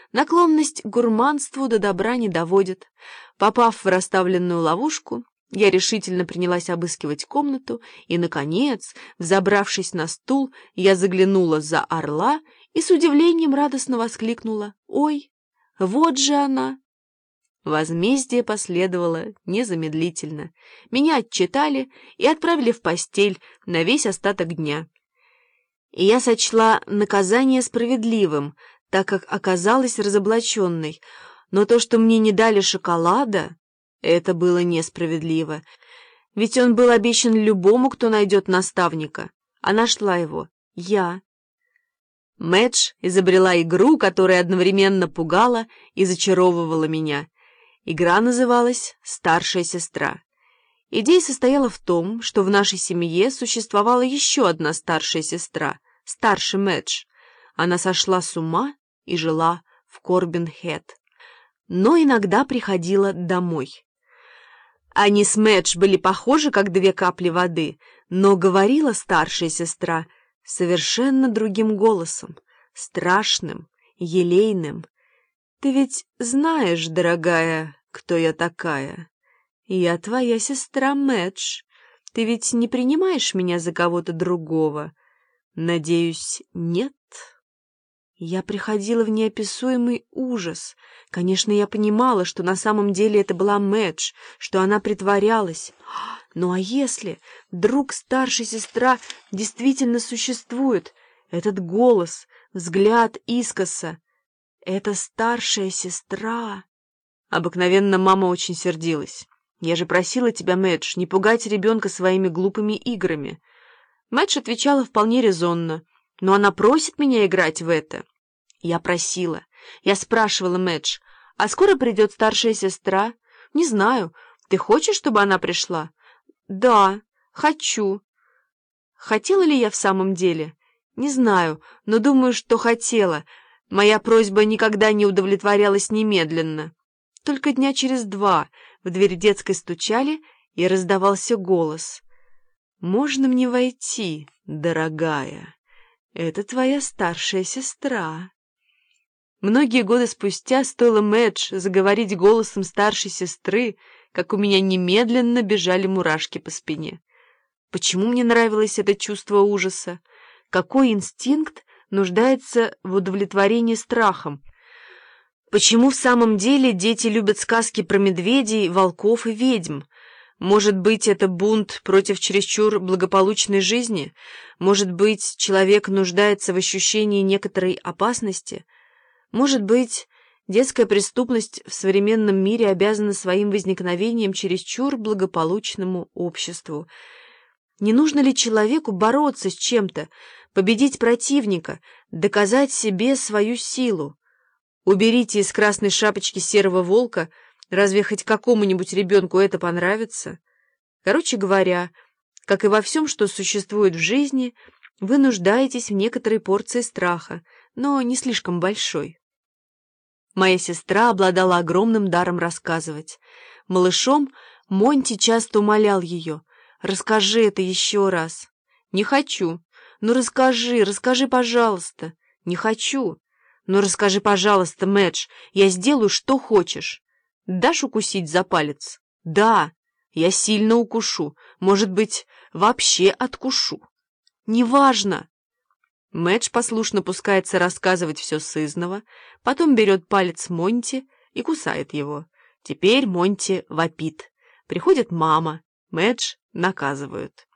Наклонность к гурманству до добра не доводит. Попав в расставленную ловушку, я решительно принялась обыскивать комнату, и, наконец, взобравшись на стул, я заглянула за орла и с удивлением радостно воскликнула: «Ой, вот же она!» Возмездие последовало незамедлительно. Меня отчитали и отправили в постель на весь остаток дня. И я сочла наказание справедливым, так как оказалась разоблаченной, но то, что мне не дали шоколада, это было несправедливо, ведь он был обещан любому, кто найдет наставника, а нашла его я. Мэдж изобрела игру, которая одновременно пугала и зачаровывала меня. Игра называлась «Старшая сестра». Идея состояла в том, что в нашей семье существовала еще одна старшая сестра, старше Мэдж. Она сошла с ума и жила в Корбин-Хед, но иногда приходила домой. Они с Мэдж были похожи, как две капли воды, но говорила старшая сестра совершенно другим голосом, страшным, елейным. «Ты ведь знаешь, дорогая, кто я такая? Я твоя сестра Мэдж. Ты ведь не принимаешь меня за кого-то другого? Надеюсь, нет?» Я приходила в неописуемый ужас. Конечно, я понимала, что на самом деле это была Мэдж, что она притворялась. Ну а если вдруг старшая сестра действительно существует? Этот голос, взгляд искоса — это старшая сестра. Обыкновенно мама очень сердилась. «Я же просила тебя, Мэдж, не пугать ребенка своими глупыми играми». Мэдж отвечала вполне резонно: «Но она просит меня играть в это». Я просила. Я спрашивала Мэдж: «А скоро придет старшая сестра?» «Не знаю. Ты хочешь, чтобы она пришла?» «Да, хочу». Хотела ли я в самом деле? Не знаю, но думаю, что хотела. Моя просьба никогда не удовлетворялась немедленно. Только дня через 2 в дверь детской стучали, и раздавался голос: «Можно мне войти, дорогая? Это твоя старшая сестра». Многие годы спустя стоило Мэдж заговорить голосом старшей сестры, как у меня немедленно бежали мурашки по спине. Почему мне нравилось это чувство ужаса? Какой инстинкт нуждается в удовлетворении страхом? Почему в самом деле дети любят сказки про медведей, волков и ведьм? Может быть, это бунт против чересчур благополучной жизни? Может быть, человек нуждается в ощущении некоторой опасности? Может быть, детская преступность в современном мире обязана своим возникновением чересчур благополучному обществу? Не нужно ли человеку бороться с чем-то, победить противника, доказать себе свою силу? Уберите из красной шапочки серого волка, разве хоть какому-нибудь ребенку это понравится? Короче говоря, как и во всем, что существует в жизни, вы нуждаетесь в некоторой порции страха, но не слишком большой. Моя сестра обладала огромным даром рассказывать. Малышом Монти часто умолял ее: «Расскажи это еще раз». «Не хочу». «Ну расскажи, пожалуйста». «Не хочу». «Ну расскажи, пожалуйста, Мэдж, я сделаю, что хочешь». «Дашь укусить за палец?» «Да, я сильно укушу, может быть, вообще откушу». «Неважно». Мэдж послушно пускается рассказывать все сызнова, потом берет палец Монти и кусает его. Теперь Монти вопит. Приходит мама, Мэдж наказывают.